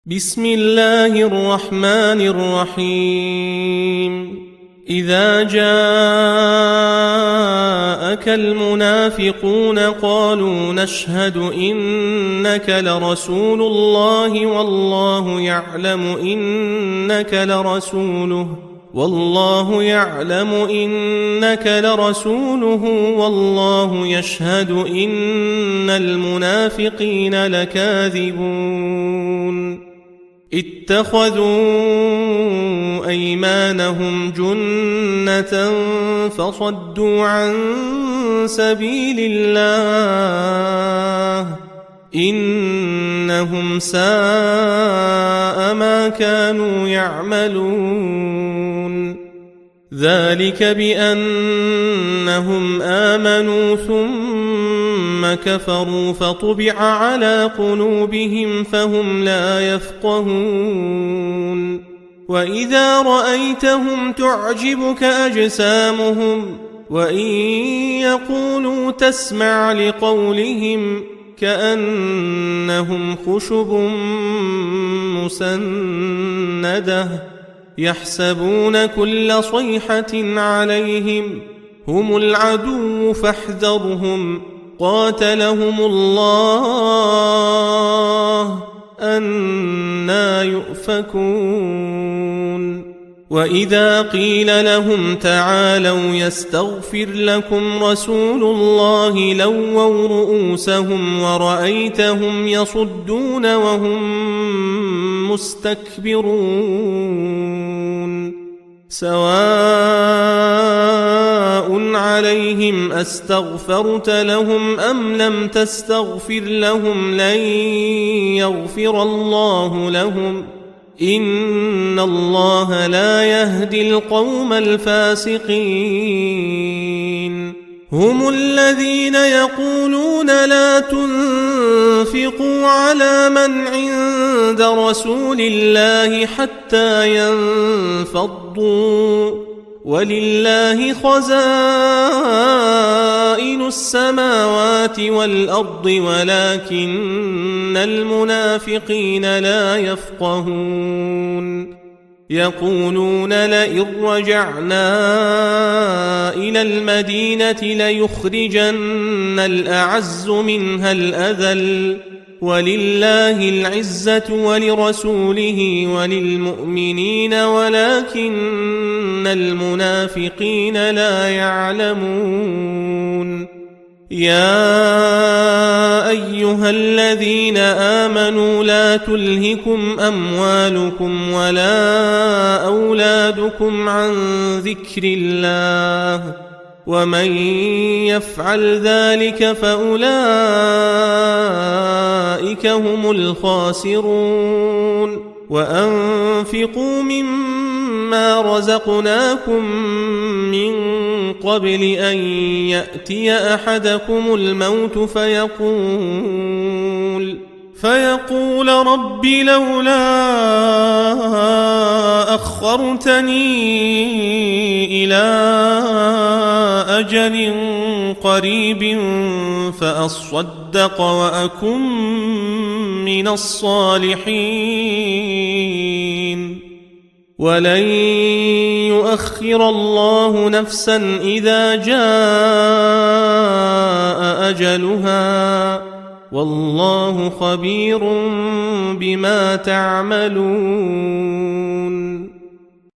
بسم الله الرحمن الرحيم إذا جاءك المنافقون قالوا نشهد إنك لرسول الله والله يعلم إنك لرسوله والله يشهد إن المنافقين لكاذبون اتخذوا أيمانهم جنة فصدوا عن سبيل الله إنهم ساء ما كانوا يعملون ذلك بأنهم آمنوا ثم كفروا فطبع على قلوبهم فهم لا يفقهون وإذا رأيتهم تعجبك أجسامهم وإن يقولوا تسمع لقولهم كأنهم خشب مسندة يحسبون كل صيحة عليهم هم العدو فاحذرهم قاتلهم الله أنى يؤفكون وإذا قيل لهم تعالوا يستغفر لكم رسول الله لووا رؤوسهم ورأيتهم يصدون وهم مستكبرون سواء عليهم أستغفرت لهم أم لم تستغفر لهم لن يغفر الله لهم إن الله لا يهدي القوم الفاسقين هم الذين يقولون لا تنفقوا على من عند رسول الله حتى ينفضوا ولله خزائن السماوات والأرض ولكن المنافقين لا يفقهون يقولون لئن رجعنا إلى المدينة ليخرجن الأعز منها الأذل ولله العزة ولرسوله وللمؤمنين ولكن المنافقين لا يعلمون يا أيها الذين آمنوا لا تلهكم أموالكم ولا أولادكم عن ذكر الله ومن يفعل ذلك فأولئك هم الخاسرون وأنفقوا مما رزقناكم من قبل أن يأتي أحدكم الموت فيقول رب لولا أخرتني إلى أجل قريب فأصدق وأكن من الصالحين ولن يؤخر الله نفسا إذا جاء أجلها والله خبير بما تعملون